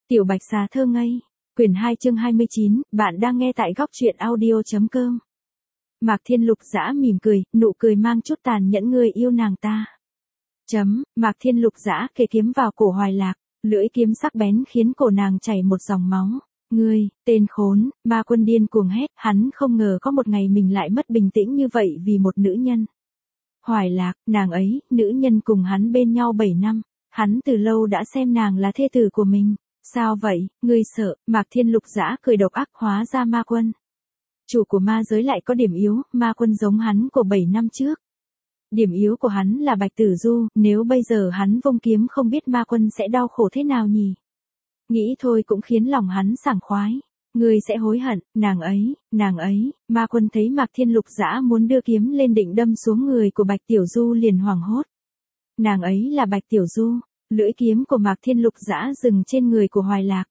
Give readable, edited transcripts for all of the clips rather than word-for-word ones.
Tiểu Bạch Xà thơ ngây, quyển 2 chương 29, bạn đang nghe tại góc truyện audio.com. Mạc Thiên Lục Dã mỉm cười, nụ cười mang chút tàn nhẫn, người yêu nàng ta. Mạc Thiên Lục Dã kề kiếm vào cổ Hoài Lạc, lưỡi kiếm sắc bén khiến cổ nàng chảy một dòng máu. Ngươi, tên khốn, Ma Quân điên cuồng hét, hắn không ngờ có một ngày mình lại mất bình tĩnh như vậy vì một nữ nhân. Hoài Lạc, nàng ấy, nữ nhân cùng hắn bên nhau 7 năm, hắn từ lâu đã xem nàng là thê tử của mình. Sao vậy, ngươi sợ? Mạc Thiên Lục Dã cười độc ác, hóa ra Ma Quân. Chủ của ma giới lại có điểm yếu, Ma Quân giống hắn của 7 năm trước. Điểm yếu của hắn là Bạch Tử Du, nếu bây giờ hắn vung kiếm không biết Ma Quân sẽ đau khổ thế nào nhỉ? Nghĩ thôi cũng khiến lòng hắn sảng khoái. Ngươi sẽ hối hận, nàng ấy, Ma Quân thấy Mạc Thiên Lục Dã muốn đưa kiếm lên định đâm xuống người của Bạch Tiểu Du liền hoảng hốt. Nàng ấy là Bạch Tiểu Du. Lưỡi kiếm của Mạc Thiên Lục Dã dừng trên người của Hoài Lạc.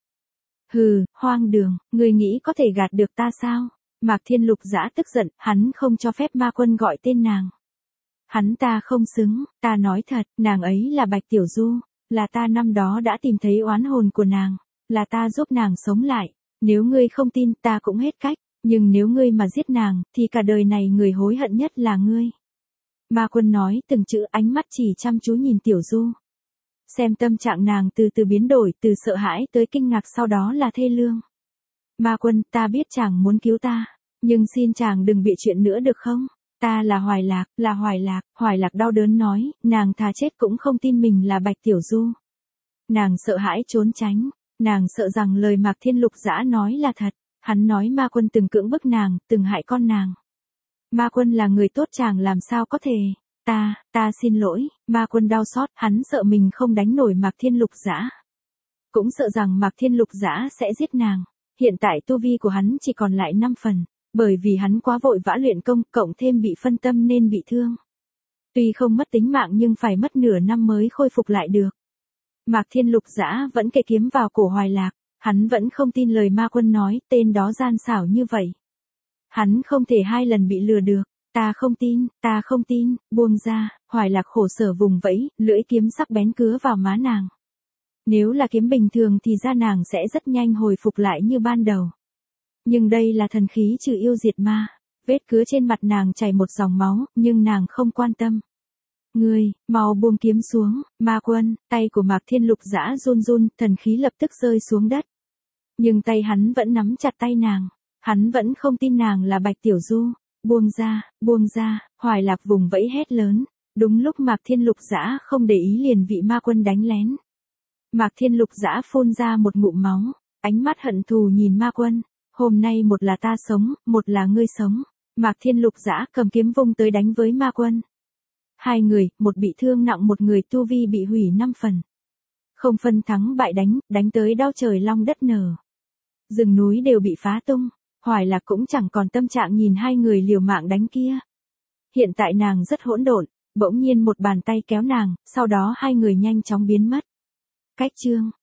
Hừ, hoang đường, ngươi nghĩ có thể gạt được ta sao? Mạc Thiên Lục Dã tức giận, hắn không cho phép Ma Quân gọi tên nàng. Hắn ta không xứng, ta nói thật, nàng ấy là Bạch Tiểu Du, là ta năm đó đã tìm thấy oán hồn của nàng, là ta giúp nàng sống lại. Nếu ngươi không tin ta cũng hết cách, nhưng nếu ngươi mà giết nàng, thì cả đời này người hối hận nhất là ngươi. Ma Quân nói từng chữ, ánh mắt chỉ chăm chú nhìn Tiểu Du. Xem tâm trạng nàng từ từ biến đổi, từ sợ hãi tới kinh ngạc, sau đó là thê lương. Ma Quân, ta biết chàng muốn cứu ta, nhưng xin chàng đừng bịa chuyện nữa được không? Ta là Hoài Lạc, là Hoài Lạc. Hoài Lạc đau đớn nói, nàng thà chết cũng không tin mình là Bạch Tiểu Du. Nàng sợ hãi trốn tránh, nàng sợ rằng lời Mạc Thiên Lục Dã nói là thật. Hắn nói Ma Quân từng cưỡng bức nàng, từng hại con nàng. Ma Quân là người tốt, chàng làm sao có thể? Ta xin lỗi. Ma Quân đau xót, hắn sợ mình không đánh nổi Mạc Thiên Lục Dã. Cũng sợ rằng Mạc Thiên Lục Dã sẽ giết nàng. Hiện tại tu vi của hắn chỉ còn lại 5 phần, bởi vì hắn quá vội vã luyện công, cộng thêm bị phân tâm nên bị thương. Tuy không mất tính mạng nhưng phải mất nửa năm mới khôi phục lại được. Mạc Thiên Lục Dã vẫn kề kiếm vào cổ Hoài Lạc, hắn vẫn không tin lời Ma Quân nói, tên đó gian xảo như vậy. Hắn không thể 2 lần bị lừa được. Ta không tin, buông ra. Hoài Lạc khổ sở vùng vẫy, lưỡi kiếm sắc bén cứa vào má nàng. Nếu là kiếm bình thường thì da nàng sẽ rất nhanh hồi phục lại như ban đầu. Nhưng đây là thần khí trừ yêu diệt ma. Vết cứa trên mặt nàng chảy một dòng máu, nhưng nàng không quan tâm. Ngươi, mau buông kiếm xuống. Ma Quân, tay của Mạc Thiên Lục Dã run run, thần khí lập tức rơi xuống đất. Nhưng tay hắn vẫn nắm chặt tay nàng. Hắn vẫn không tin nàng là Bạch Tiểu Du. Buông ra, Hoài Lạc vùng vẫy hét lớn. Đúng lúc Mạc Thiên Lục Dã không để ý liền bị Ma Quân đánh lén. Mạc Thiên Lục Dã phun ra một ngụm máu, ánh mắt hận thù nhìn Ma Quân. Hôm nay một là ta sống, một là ngươi sống. Mạc Thiên Lục Dã cầm kiếm vung tới đánh với Ma Quân. 2 người, một bị thương nặng, một người tu vi bị hủy 5 phần. Không phân thắng bại, đánh tới đao trời long đất nở. Rừng núi đều bị phá tung. Hoài Lạc cũng chẳng còn tâm trạng nhìn 2 người liều mạng đánh kia. Hiện tại nàng rất hỗn độn, bỗng nhiên một bàn tay kéo nàng, sau đó 2 người nhanh chóng biến mất. Cách chương,